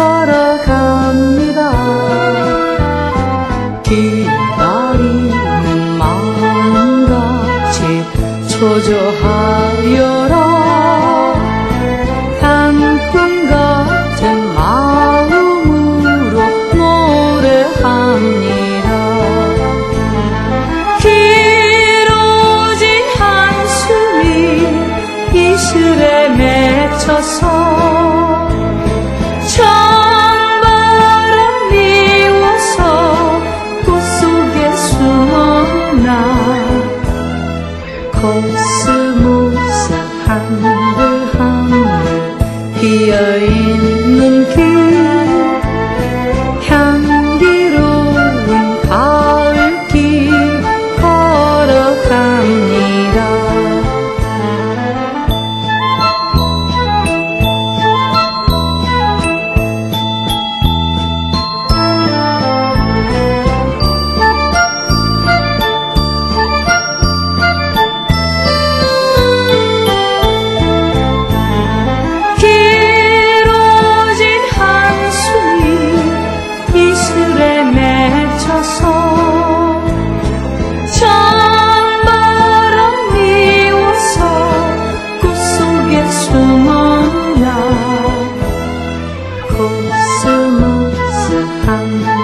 걸어갑니다. 기다리는 마음같이 초조하여라. 단풍 같은 마음으로 노래합니다. 길어진 한숨이 이슬에 맺혀서 찬바람 미워서 꽃속에 숨어나. 코스모스 한들 한들 피어있는 길, 향기로운 가을길 걸어갑니다. 찬바람 미워서 꽃속에 숨어나. 코스모스 한